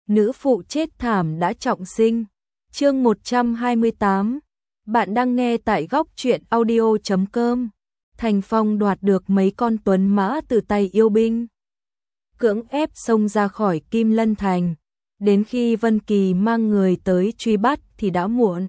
nữ phụ chết thảm đã trọng sinh. Chương 128. Bạn đang nghe tại góc truyện audio.com. Thành Phong đoạt được mấy con tuấn mã từ tay yêu binh, cưỡng ép xông ra khỏi Kim Lân Thành. Đến khi Vân Kỳ mang người tới truy bắt thì đã muộn.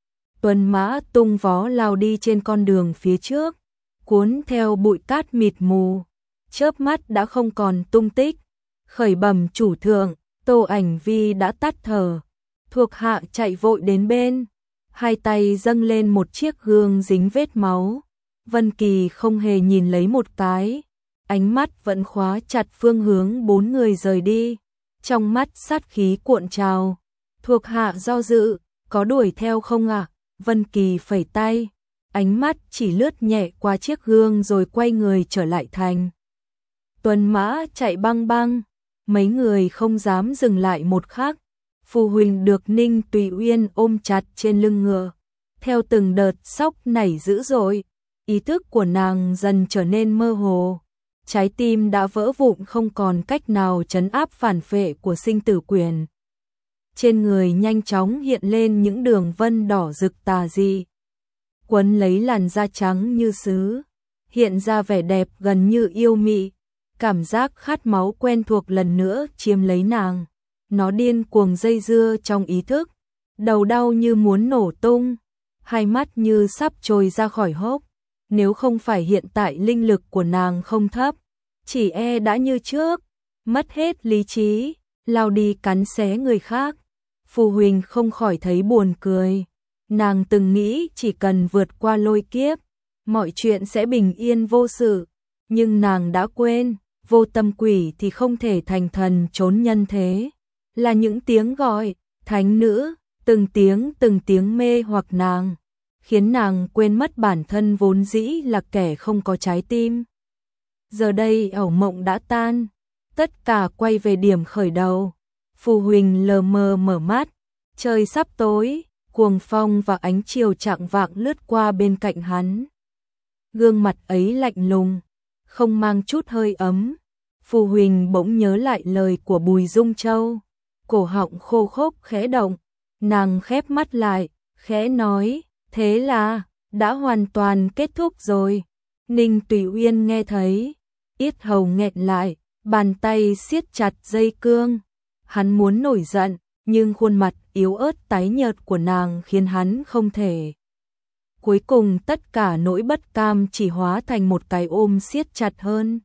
Tuấn mã tung vó lao đi trên con đường phía trước, cuốn theo bụi cát mịt mù, chớp mắt đã không còn tung tích. Khởi bẩm chủ thượng, Tô Ảnh Vi đã tắt thở. Thuộc hạ chạy vội đến bên, hai tay dâng lên một chiếc gương dính vết máu. Vân Kỳ không hề nhìn lấy một cái, ánh mắt vẫn khóa chặt phương hướng bốn người rời đi, trong mắt sát khí cuộn trào. Thuộc hạ do dự, có đuổi theo không ạ? Vân Kỳ phẩy tay, ánh mắt chỉ lướt nhẹ qua chiếc gương rồi quay người trở lại thành. Tuần mã chạy băng băng, mấy người không dám dừng lại một khắc. Phù Huỳnh được Ninh Tùy Uyên ôm chặt trên lưng ngựa, theo từng đợt sốc nảy dữ dội, ý thức của nàng dần trở nên mơ hồ. Trái tim đã vỡ vụn, không còn cách nào trấn áp phản phệ của sinh tử quyền. Trên người nhanh chóng hiện lên những đường vân đỏ rực tà dị, quấn lấy làn da trắng như sứ, hiện ra vẻ đẹp gần như yêu mị. Cảm giác khát máu quen thuộc lần nữa chiếm lấy nàng. Nó điên cuồng dây dưa trong ý thức, đầu đau như muốn nổ tung, hai mắt như sắp trồi ra khỏi hốc. Nếu không phải hiện tại linh lực của nàng không thấp, chỉ e đã như trước, mất hết lý trí, lao đi cắn xé người khác. Phù Huỳnh không khỏi thấy buồn cười. Nàng từng nghĩ chỉ cần vượt qua lôi kiếp, mọi chuyện sẽ bình yên vô sự, nhưng nàng đã quên, vô tâm quỷ thì không thể thành thần trốn nhân thế. Là những tiếng gọi thánh nữ, từng tiếng mê hoặc nàng, khiến nàng quên mất bản thân vốn dĩ là kẻ không có trái tim. Giờ đây ảo mộng đã tan, tất cả quay về điểm khởi đầu. Phù Huỳnh lờ mờ mở mắt, trời sắp tối, cuồng phong và ánh chiều chạng vạng lướt qua bên cạnh hắn. Gương mặt ấy lạnh lùng, không mang chút hơi ấm. Phù Huỳnh bỗng nhớ lại lời của Bùi Dung Châu, cổ họng khô khốc khẽ động, nàng khép mắt lại, khẽ nói, thế là đã hoàn toàn kết thúc rồi. Ninh Tùy Uyên nghe thấy, yết hầu nghẹn lại, bàn tay siết chặt dây cương. Hắn muốn nổi giận, nhưng khuôn mặt yếu ớt tái nhợt của nàng khiến hắn không thể. Cuối cùng tất cả nỗi bất cam chỉ hóa thành một cái ôm siết chặt hơn.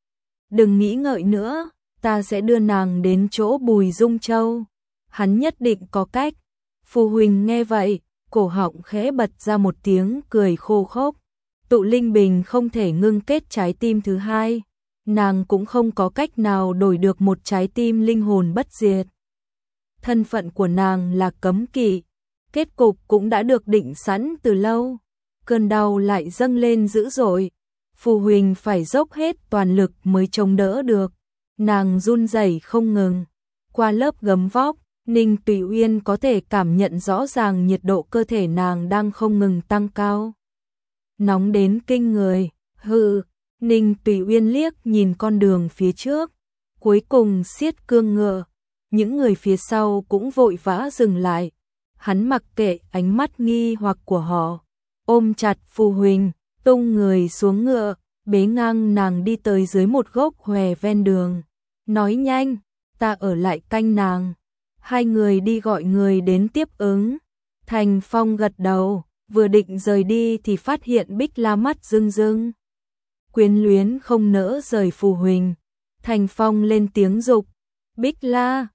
Đừng nghĩ ngợi nữa, ta sẽ đưa nàng đến chỗ Bùi Dung Châu. Hắn nhất định có cách. Phù Huỳnh nghe vậy, cổ họng khẽ bật ra một tiếng cười khô khốc. Tụ linh bình không thể ngưng kết trái tim thứ hai, nàng cũng không có cách nào đổi được một trái tim linh hồn bất diệt. Thân phận của nàng là cấm kỵ, kết cục cũng đã được định sẵn từ lâu. Cơn đau lại dâng lên dữ dội, Phù Huỳnh phải dốc hết toàn lực mới chống đỡ được. Nàng run rẩy không ngừng. Qua lớp gấm vóc, Ninh Tùy Uyên có thể cảm nhận rõ ràng nhiệt độ cơ thể nàng đang không ngừng tăng cao. Nóng đến kinh người. Hừ. Ninh Tùy Uyên liếc nhìn con đường phía trước, cuối cùng siết cương ngựa. Những người phía sau cũng vội vã dừng lại. Hắn mặc kệ ánh mắt nghi hoặc của họ, ôm chặt Phù Huỳnh, tung người xuống ngựa, bế ngang nàng đi tới dưới một gốc hòe ven đường. Nói nhanh, ta ở lại canh nàng. Hai người đi gọi người đến tiếp ứng. Thành Phong gật đầu, vừa định rời đi thì phát hiện Bích La mắt rưng rưng, quyến luyến không nỡ rời Phù Huỳnh. Thành Phong lên tiếng dục, Bích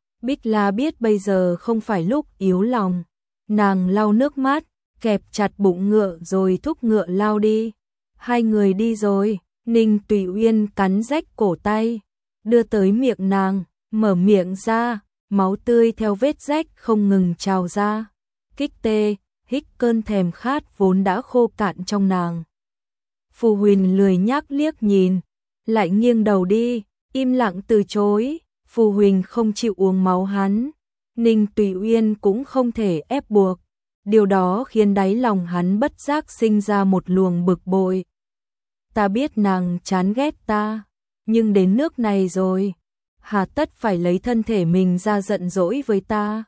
La biết bây giờ không phải lúc yếu lòng. Nàng lau nước mắt, kẹp chặt bụng ngựa rồi thúc ngựa lao đi. Hai người đi rồi, Ninh Tùy Uyên cắn rách cổ tay, đưa tới miệng nàng, mở miệng ra, máu tươi theo vết rách không ngừng trào ra. Kích tê, hít cơn thèm khát vốn đã khô cạn trong nàng. Phù Huỳnh lười nhác liếc nhìn, lại nghiêng đầu đi, im lặng từ chối. Phù Huỳnh không chịu uống máu hắn, Ninh Tùy Uyên cũng không thể ép buộc. Điều đó khiến đáy lòng hắn bất giác sinh ra một luồng bực bội. Ta biết nàng chán ghét ta, nhưng đến nước này rồi. hà tất phải lấy thân thể mình ra giận dỗi với ta.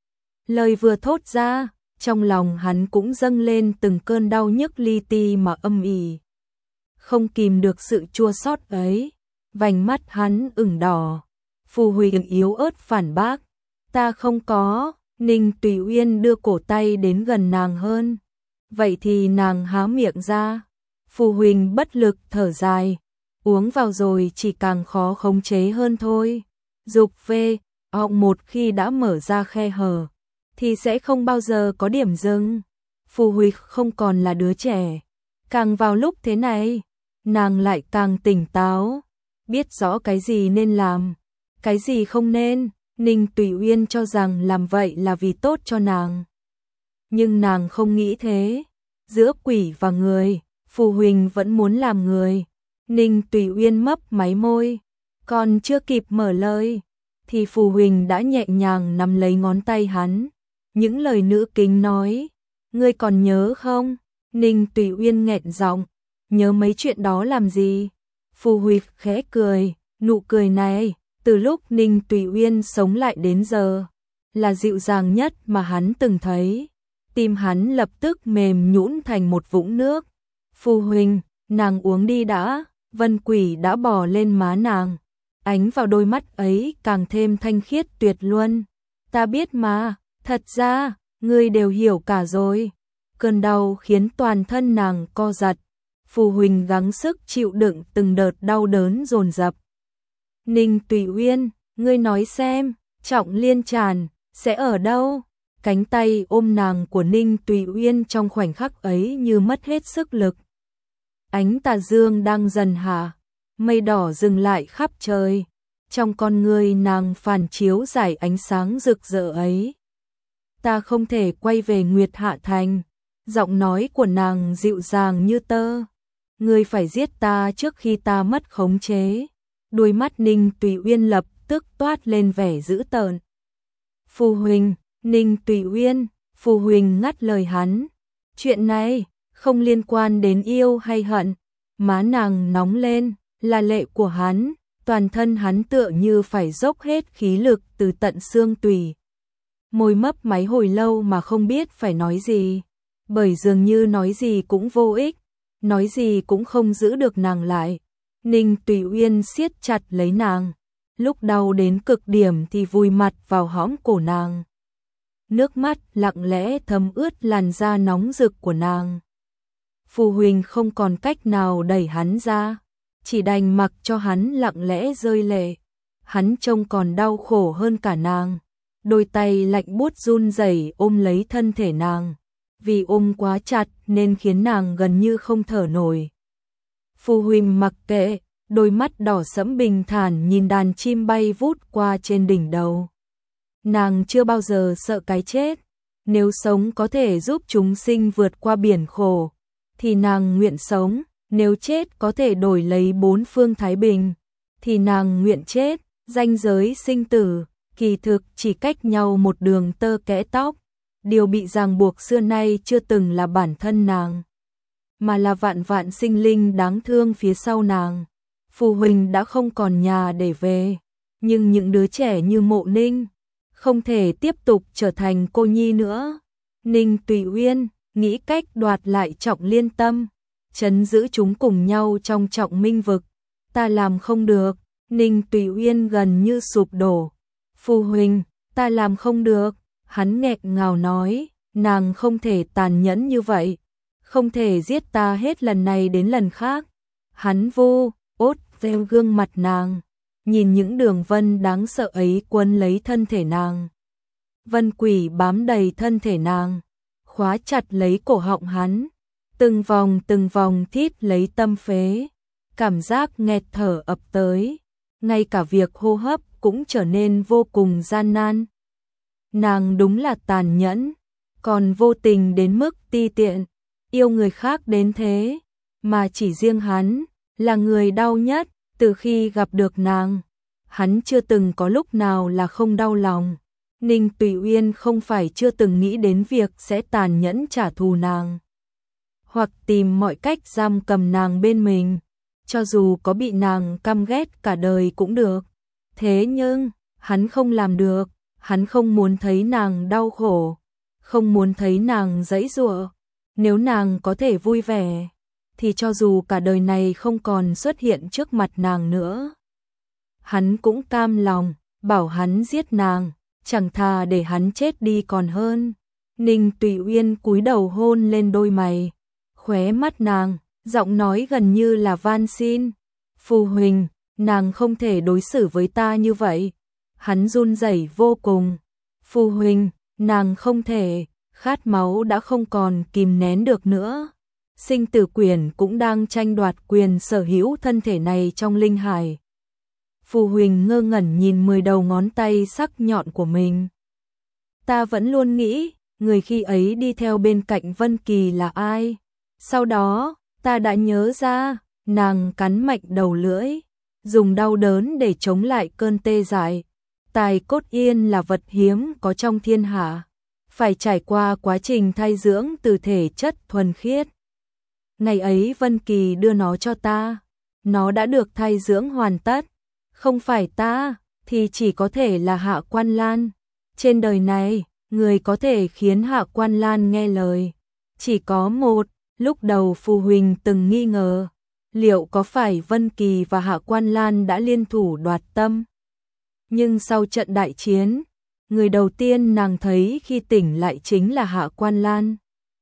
Lời vừa thốt ra, trong lòng hắn cũng dâng lên từng cơn đau nhức li ti mà âm ỉ. Không kìm được sự chua xót ấy, vành mắt hắn ửng đỏ. Phù Huỳnh yếu ớt phản bác, ta không có. Ninh Tùy Uyên đưa cổ tay đến gần nàng hơn. Vậy thì nàng há miệng ra. Phù Huỳnh bất lực thở dài, uống vào rồi chỉ càng khó khống chế hơn thôi. Dục về, họng một khi đã mở ra khe hở, thì sẽ không bao giờ có điểm dừng. Phù Huỳnh không còn là đứa trẻ. Càng vào lúc thế này, nàng lại càng tỉnh táo, biết rõ cái gì nên làm, cái gì không nên. Ninh Tùy Uyên cho rằng làm vậy là vì tốt cho nàng. Nhưng nàng không nghĩ thế. Giữa quỷ và người, Phù Huỳnh vẫn muốn làm người. Ninh Tùy Uyên mấp máy môi, còn chưa kịp mở lời, thì Phù Huỳnh đã nhẹ nhàng nắm lấy ngón tay hắn. Những lời nữ kính nói, ngươi còn nhớ không? Ninh Tùy Uyên nghẹn giọng, nhớ mấy chuyện đó làm gì? Phù Huỳnh khẽ cười, nụ cười này, từ lúc Ninh Tùy Uyên sống lại đến giờ, là dịu dàng nhất mà hắn từng thấy. Tim hắn lập tức mềm nhũn thành một vũng nước. Phù Huỳnh, nàng uống đi đã. Vân Quỷ đã bò lên má nàng, ánh vào đôi mắt ấy càng thêm thanh khiết tuyệt luân. Ta biết mà, thật ra, ngươi đều hiểu cả rồi. Cơn đau khiến toàn thân nàng co giật. Phù Huỳnh gắng sức chịu đựng từng đợt đau đớn dồn dập. Ninh Tùy Uyên, ngươi nói xem, Trọng Liên Tràn sẽ ở đâu? Cánh tay ôm nàng của Ninh Tùy Uyên trong khoảnh khắc ấy như mất hết sức lực. Ánh tà dương đang dần hạ, mây đỏ dừng lại khắp trời. Trong con người nàng phản chiếu giải ánh sáng rực rỡ ấy. Ta không thể quay về Nguyệt Hạ Thành. Giọng nói của nàng dịu dàng như tơ. Ngươi phải giết ta trước khi ta mất khống chế. Đôi mắt Ninh Tùy Uyên lập tức toát lên vẻ dữ tợn. Phù Huỳnh, Ninh Tùy Uyên, Phù Huỳnh ngắt lời hắn. Chuyện này không liên quan đến yêu hay hận. Má nàng nóng lên, là lệ của hắn, toàn thân hắn tựa như phải dốc hết khí lực từ tận xương tủy. Môi mấp máy hồi lâu mà không biết phải nói gì, bởi dường như nói gì cũng vô ích, nói gì cũng không giữ được nàng lại. Ninh Tùy Uyên siết chặt lấy nàng, lúc đau đến cực điểm thì vùi mặt vào hõm cổ nàng. Nước mắt lặng lẽ thấm ướt làn da nóng rực của nàng. Phù Huỳnh không còn cách nào đẩy hắn ra, chỉ đành mặc cho hắn lặng lẽ rơi lệ. Hắn trông còn đau khổ hơn cả nàng, đôi tay lạnh buốt run rẩy ôm lấy thân thể nàng, vì ôm quá chặt nên khiến nàng gần như không thở nổi. Phù Huỳnh mặc kệ, đôi mắt đỏ sẫm bình thản nhìn đàn chim bay vút qua trên đỉnh đầu. Nàng chưa bao giờ sợ cái chết, nếu sống có thể giúp chúng sinh vượt qua biển khổ, thì nàng nguyện sống, nếu chết có thể đổi lấy bốn phương thái bình, thì nàng nguyện chết. Ranh giới sinh tử, kỳ thực chỉ cách nhau một đường tơ kẽ tóc. Điều bị ràng buộc xưa nay chưa từng là bản thân nàng, mà là vạn vạn sinh linh đáng thương phía sau nàng. Phù Huỳnh đã không còn nhà để về, nhưng những đứa trẻ như Mộ Ninh không thể tiếp tục trở thành cô nhi nữa. Ninh Tùy Uyên nghĩ cách đoạt lại Trọng Liên Tâm, trấn giữ chúng cùng nhau trong Trọng Minh vực. Ta làm không được. Ninh Tùy Uyên gần như sụp đổ. Phù Huỳnh, ta làm không được. Hắn nghẹn ngào nói, nàng không thể tàn nhẫn như vậy, không thể giết ta hết lần này đến lần khác. Hắn vô ốt gieo gương mặt nàng, nhìn những đường vân đáng sợ ấy quấn lấy thân thể nàng. Vân quỷ bám đầy thân thể nàng, khóa chặt lấy cổ họng hắn, từng vòng thít lấy tâm phế. Cảm giác nghẹt thở ập tới, ngay cả việc hô hấp cũng trở nên vô cùng gian nan. Nàng đúng là tàn nhẫn, còn vô tình đến mức ti tiện, yêu người khác đến thế, mà chỉ riêng hắn là người đau nhất. Từ khi gặp được nàng, hắn chưa từng có lúc nào là không đau lòng. Ninh Tùy Uyên không phải chưa từng nghĩ đến việc sẽ tàn nhẫn trả thù nàng, hoặc tìm mọi cách giam cầm nàng bên mình, cho dù có bị nàng căm ghét cả đời cũng được. Thế nhưng, hắn không làm được, hắn không muốn thấy nàng đau khổ, không muốn thấy nàng giãy giụa. Nếu nàng có thể vui vẻ, thì cho dù cả đời này không còn xuất hiện trước mặt nàng nữa, hắn cũng cam lòng. Bảo hắn giết nàng, chẳng thà để hắn chết đi còn hơn. Ninh Tùy Uyên cúi đầu hôn lên đôi mày, khóe mắt nàng, giọng nói gần như là van xin. Phu huynh, nàng không thể đối xử với ta như vậy. Hắn run rẩy vô cùng. Phu huynh, nàng không thể, khát máu đã không còn kìm nén được nữa. Sinh tử quyển cũng đang tranh đoạt quyền sở hữu thân thể này trong linh hải. Phù huynh ngơ ngẩn nhìn 10 đầu ngón tay sắc nhọn của mình. Ta vẫn luôn nghĩ, người khi ấy đi theo bên cạnh Vân Kỳ là ai? Sau đó, ta đã nhớ ra, nàng cắn mạnh đầu lưỡi, dùng đau đớn để chống lại cơn tê dại. Tài cốt yên là vật hiếm có trong thiên hạ, phải trải qua quá trình thay dưỡng từ thể chất thuần khiết. Ngày ấy Vân Kỳ đưa nó cho ta, nó đã được thay dưỡng hoàn tất. Không phải ta, thì chỉ có thể là Hạ Quan Lan. Trên đời này, người có thể khiến Hạ Quan Lan nghe lời chỉ có một. Lúc đầu Phù huynh từng nghi ngờ, liệu có phải Vân Kỳ và Hạ Quan Lan đã liên thủ đoạt tâm. Nhưng sau trận đại chiến, người đầu tiên nàng thấy khi tỉnh lại chính là Hạ Quan Lan.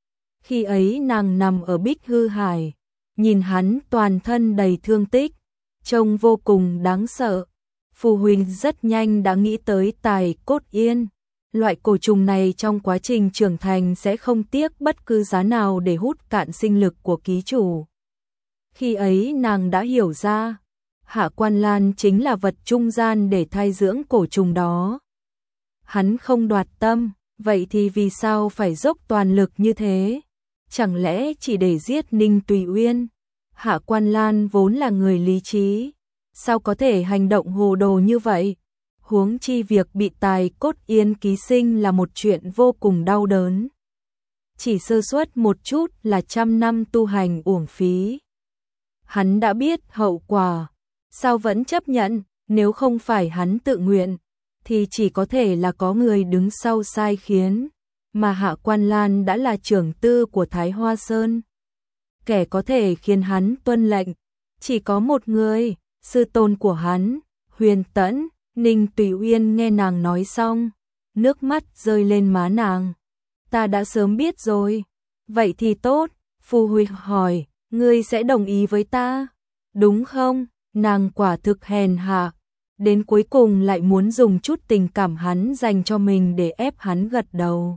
Khi ấy nàng nằm ở Bích Hư Hải, nhìn hắn toàn thân đầy thương tích, trông vô cùng đáng sợ. Phù huynh rất nhanh đã nghĩ tới tài cốt yên. Loại cổ trùng này trong quá trình trưởng thành sẽ không tiếc bất cứ giá nào để hút cạn sinh lực của ký chủ. Khi ấy nàng đã hiểu ra, Hạ Quan Lan chính là vật trung gian để thay dưỡng cổ trùng đó. Hắn không đoạt tâm, vậy thì vì sao phải dốc toàn lực như thế? Chẳng lẽ chỉ để giết Ninh Tùy Uyên? Hạ Quan Lan vốn là người lý trí, sao có thể hành động hồ đồ như vậy? Huống chi việc bị tài cốt yên ký sinh là một chuyện vô cùng đau đớn. Chỉ sơ suất một chút là 100 năm tu hành uổng phí. Hắn đã biết hậu quả, sao vẫn chấp nhận? Nếu không phải hắn tự nguyện, thì chỉ có thể là có người đứng sau sai khiến. Mà Hạ Quan Lan đã là trưởng tư của Thái Hoa Sơn. Kẻ có thể khiến hắn tuân lệnh chỉ có một người, sư tôn của hắn, Huyền Tẫn. Ninh Tùy Uyên nghe nàng nói xong, nước mắt rơi lên má nàng. Ta đã sớm biết rồi. Vậy thì tốt, Phu huynh hỏi, ngươi sẽ đồng ý với ta, đúng không? Nàng quả thực hèn hạ, đến cuối cùng lại muốn dùng chút tình cảm hắn dành cho mình để ép hắn gật đầu.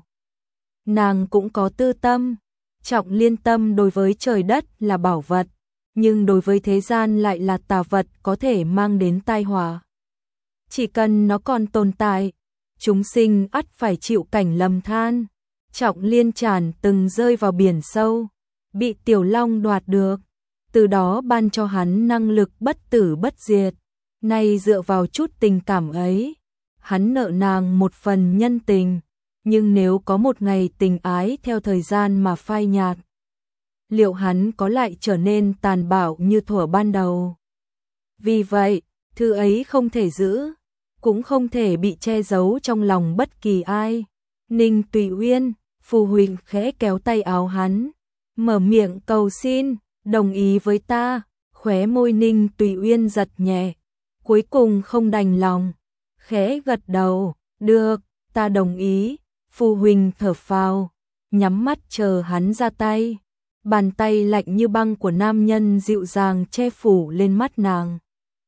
Nàng cũng có tư tâm, Trọng Liên tâm đối với trời đất là bảo vật, nhưng đối với thế gian lại là tà vật có thể mang đến tai họa. Chỉ cần nó còn tồn tại, chúng sinh ắt phải chịu cảnh lầm than. Trọng Liên Tràn từng rơi vào biển sâu, bị Tiểu Long đoạt được, từ đó ban cho hắn năng lực bất tử bất diệt. Nay dựa vào chút tình cảm ấy, hắn nợ nàng một phần nhân tình, nhưng nếu có một ngày tình ái theo thời gian mà phai nhạt, liệu hắn có lại trở nên tàn bạo như thuở ban đầu? Vì vậy, thứ ấy không thể giữ, cũng không thể bị che giấu trong lòng bất kỳ ai. Ninh Tùy Uyên, Phù huynh khẽ kéo tay áo hắn, mở miệng cầu xin, đồng ý với ta. Khóe môi Ninh Tùy Uyên giật nhẹ, cuối cùng không đành lòng, khẽ gật đầu, được, ta đồng ý. Phù huynh thở phào, nhắm mắt chờ hắn ra tay. Bàn tay lạnh như băng của nam nhân dịu dàng che phủ lên mắt nàng.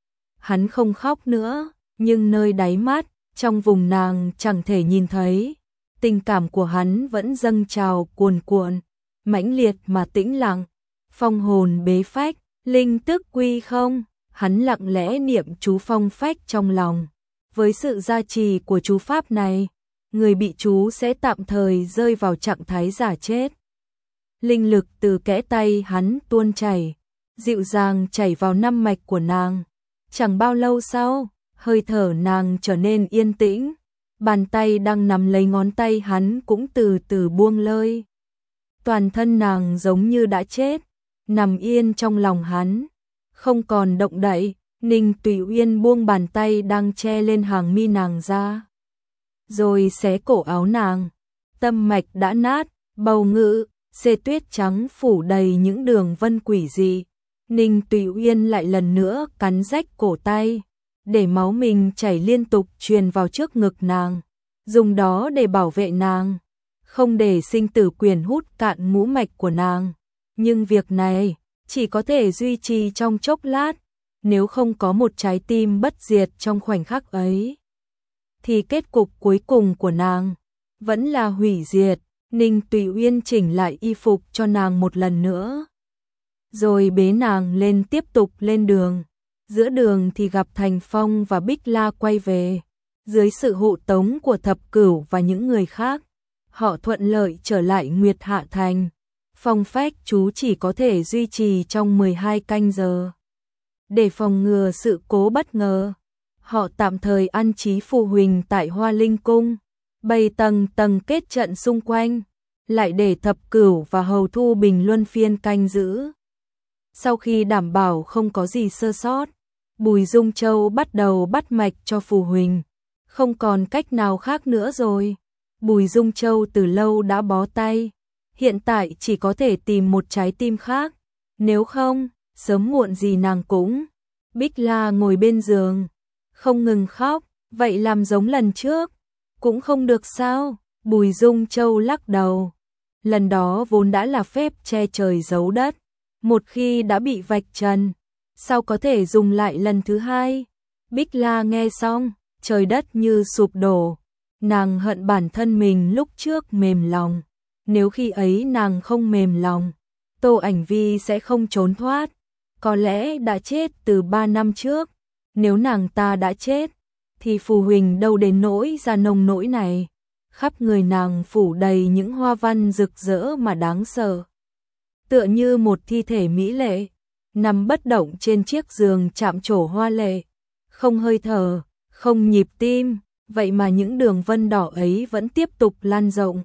Hắn không khóc nữa, nhưng nơi đáy mắt, trong vùng nàng chẳng thể nhìn thấy, tình cảm của hắn vẫn dâng trào cuồn cuộn, mãnh liệt mà tĩnh lặng. Phong hồn bế phách, linh tức quy không, hắn lặng lẽ niệm chú phong phách trong lòng. Với sự gia trì của chú pháp này, người bị chú sẽ tạm thời rơi vào trạng thái giả chết. Linh lực từ kẽ tay hắn tuôn chảy, dịu dàng chảy vào năm mạch của nàng. Chẳng bao lâu sau, hơi thở nàng trở nên yên tĩnh, bàn tay đang nắm lấy ngón tay hắn cũng từ từ buông lơi. Toàn thân nàng giống như đã chết, nằm yên trong lòng hắn, không còn động đậy. Ninh Tùy Uyên buông bàn tay đang che lên hàng mi nàng ra, rồi xé cổ áo nàng. Tâm mạch đã nát, bầu ngữ, xê tuyết trắng phủ đầy những đường vân quỷ dị. Ninh Tùy Uyên lại lần nữa cắn rách cổ tay, để máu mình chảy liên tục truyền vào trước ngực nàng, dùng đó để bảo vệ nàng, không để sinh tử quyền hút cạn ngũ mạch của nàng. Nhưng việc này chỉ có thể duy trì trong chốc lát, nếu không có một trái tim bất diệt trong khoảnh khắc ấy, thì kết cục cuối cùng của nàng vẫn là hủy diệt. Ninh Tùy Uyên chỉnh lại y phục cho nàng một lần nữa, rồi bế nàng lên tiếp tục lên đường. Giữa đường thì gặp Thành Phong và Bích La quay về. Dưới sự hộ tống của Thập Cửu và những người khác, họ thuận lợi trở lại Nguyệt Hạ Thành. Phong phách chú chỉ có thể duy trì trong 12 canh giờ. Để phòng ngừa sự cố bất ngờ, họ tạm thời an trí Phù Huỳnh tại Hoa Linh Cung, bày tầng tầng kết trận xung quanh, lại để Thập Cửu và Hầu Thu Bình luân phiên canh giữ. Sau khi đảm bảo không có gì sơ sót, Bùi Dung Châu bắt đầu bắt mạch cho Phù Huỳnh. Không còn cách nào khác nữa rồi. Bùi Dung Châu từ lâu đã bó tay, hiện tại chỉ có thể tìm một trái tim khác, nếu không, sớm muộn gì nàng cũng. Bích La ngồi bên giường, không ngừng khóc, vậy làm giống lần trước, cũng không được sao? Bùi Dung Châu lắc đầu. Lần đó vốn đã là phép che trời giấu đất, một khi đã bị vạch trần, sao có thể dùng lại lần thứ hai? Bích La nghe xong, trời đất như sụp đổ. Nàng hận bản thân mình lúc trước mềm lòng. Nếu khi ấy nàng không mềm lòng, Tô Ảnh Vi sẽ không trốn thoát, có lẽ đã chết từ 3 năm trước. Nếu nàng ta đã chết, thì Phù Huỳnh đâu đến nỗi ra nông nỗi này. Khắp người nàng phủ đầy những hoa văn rực rỡ mà đáng sợ, tựa như một thi thể mỹ lệ, nằm bất động trên chiếc giường chạm trổ hoa lệ, không hơi thở, không nhịp tim, vậy mà những đường vân đỏ ấy vẫn tiếp tục lan rộng,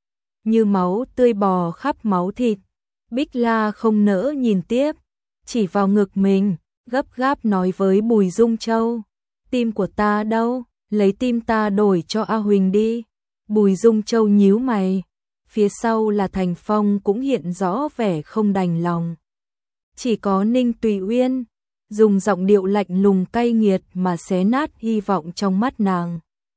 như máu tươi bò khắp máu thịt. Bích La không nỡ nhìn tiếp, chỉ vào ngực mình, gấp gáp nói với Bùi Dung Châu, tim của ta đâu, lấy tim ta đổi cho A Huỳnh đi. Bùi Dung Châu nhíu mày, phía sau là Thành Phong cũng hiện rõ vẻ không đành lòng. Chỉ có Ninh Tùy Uyên, dùng giọng điệu lạnh lùng cay nghiệt mà xé nát hy vọng trong mắt nàng.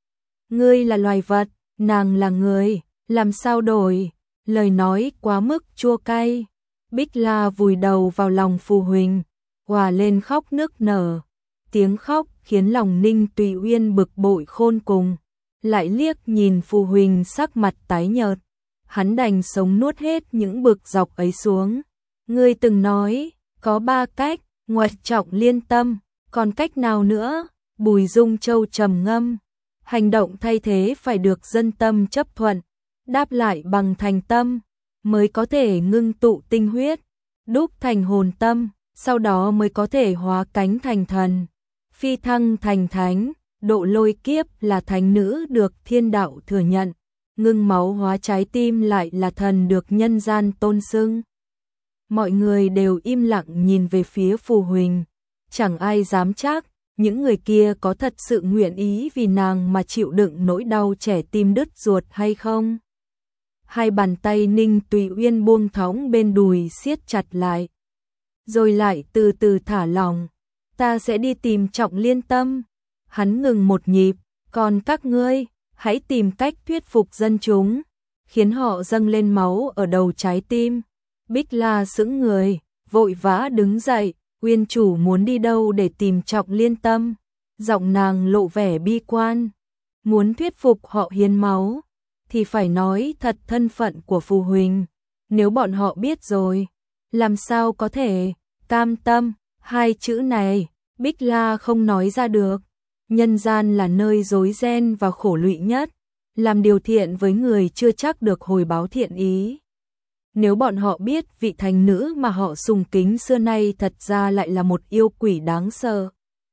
Ngươi là loài vật, nàng là người, làm sao đổi? Lời nói quá mức chua cay. Bích La vùi đầu vào lòng Phù Huỳnh, hòa lên khóc nức nở. Tiếng khóc khiến lòng Ninh Tùy Uyên bực bội khôn cùng. Lại liếc nhìn Phù Huỳnh sắc mặt tái nhợt, hắn đành sống nuốt hết những bực dọc ấy xuống. Ngươi từng nói, có 3 cách, ngoại trọng liên tâm, còn cách nào nữa? Bùi Dung Châu trầm ngâm, hành động thay thế phải được dân tâm chấp thuận, đáp lại bằng thành tâm, mới có thể ngưng tụ tinh huyết, đúc thành hồn tâm, sau đó mới có thể hóa cánh thành thần, phi thăng thành thánh. Độ lôi kiếp là thánh nữ được thiên đạo thừa nhận, ngưng máu hóa trái tim lại là thần được nhân gian tôn xưng. Mọi người đều im lặng nhìn về phía Phù Huỳnh, chẳng ai dám chắc những người kia có thật sự nguyện ý vì nàng mà chịu đựng nỗi đau trẻ tim đứt ruột hay không. Hai bàn tay Ninh Tùy Uyên buông thõng bên đùi siết chặt lại, rồi lại từ từ thả lỏng. Ta sẽ đi tìm Trọng Liên Tâm. Hắn ngừng một nhịp, còn các ngươi, hãy tìm cách thuyết phục dân chúng, khiến họ dâng lên máu ở đầu trái tim. Bích La sững người, vội vã đứng dậy, Uyên chủ muốn đi đâu để tìm Trọng Liên Tâm? Giọng nàng lộ vẻ bi quan. Muốn thuyết phục họ hiến máu, thì phải nói thật thân phận của Phù Huỳnh. Nếu bọn họ biết rồi, làm sao có thể cam tâm? Hai chữ này, Bích La không nói ra được. Nhân gian là nơi rối ren và khổ lụy nhất, làm điều thiện với người chưa chắc được hồi báo thiện ý. Nếu bọn họ biết vị thánh nữ mà họ sùng kính xưa nay thật ra lại là một yêu quỷ đáng sợ,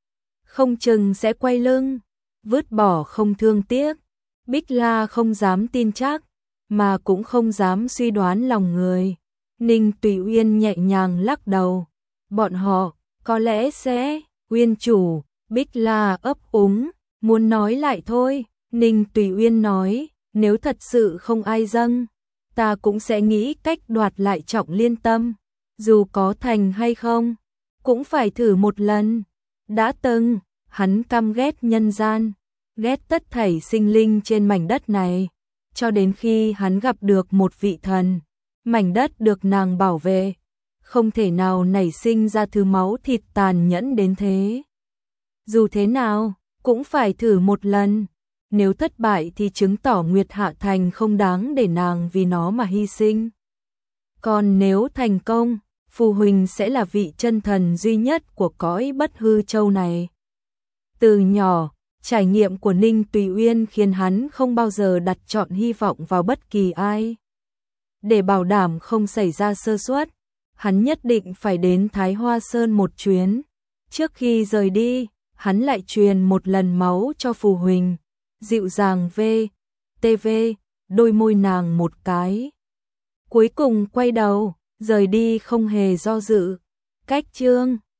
không chừng sẽ quay lưng, vứt bỏ không thương tiếc. Bích La không dám tin chắc, mà cũng không dám suy đoán lòng người. Ninh Tùy Uyên nhẹ nhàng lắc đầu, bọn họ có lẽ sẽ. Uyên chủ, Bích La ấp úng, muốn nói lại thôi. Ninh Tùy Uyên nói, nếu thật sự không ai dâng, ta cũng sẽ nghĩ cách đoạt lại Trọng Liên Tâm. Dù có thành hay không, cũng phải thử một lần. Đã từng, hắn căm ghét nhân gian, ghét tất thảy sinh linh trên mảnh đất này, cho đến khi hắn gặp được một vị thần, mảnh đất được nàng bảo vệ, không thể nào nảy sinh ra thứ máu thịt tàn nhẫn đến thế. Dù thế nào, cũng phải thử một lần, nếu thất bại thì chứng tỏ Nguyệt Hạ Thành không đáng để nàng vì nó mà hy sinh. Còn nếu thành công, Phù Huỳnh sẽ là vị chân thần duy nhất của cõi Bất Hư Châu này. Từ nhỏ, trải nghiệm của Ninh Tùy Uyên khiến hắn không bao giờ đặt trọn hy vọng vào bất kỳ ai. Để bảo đảm không xảy ra sơ suất, hắn nhất định phải đến Thái Hoa Sơn một chuyến. Trước khi rời đi, hắn lại truyền một lần máu cho Phù Huỳnh, dịu dàng TV, đôi môi nàng một cái. Cuối cùng quay đầu, rời đi không hề do dự. Cách chương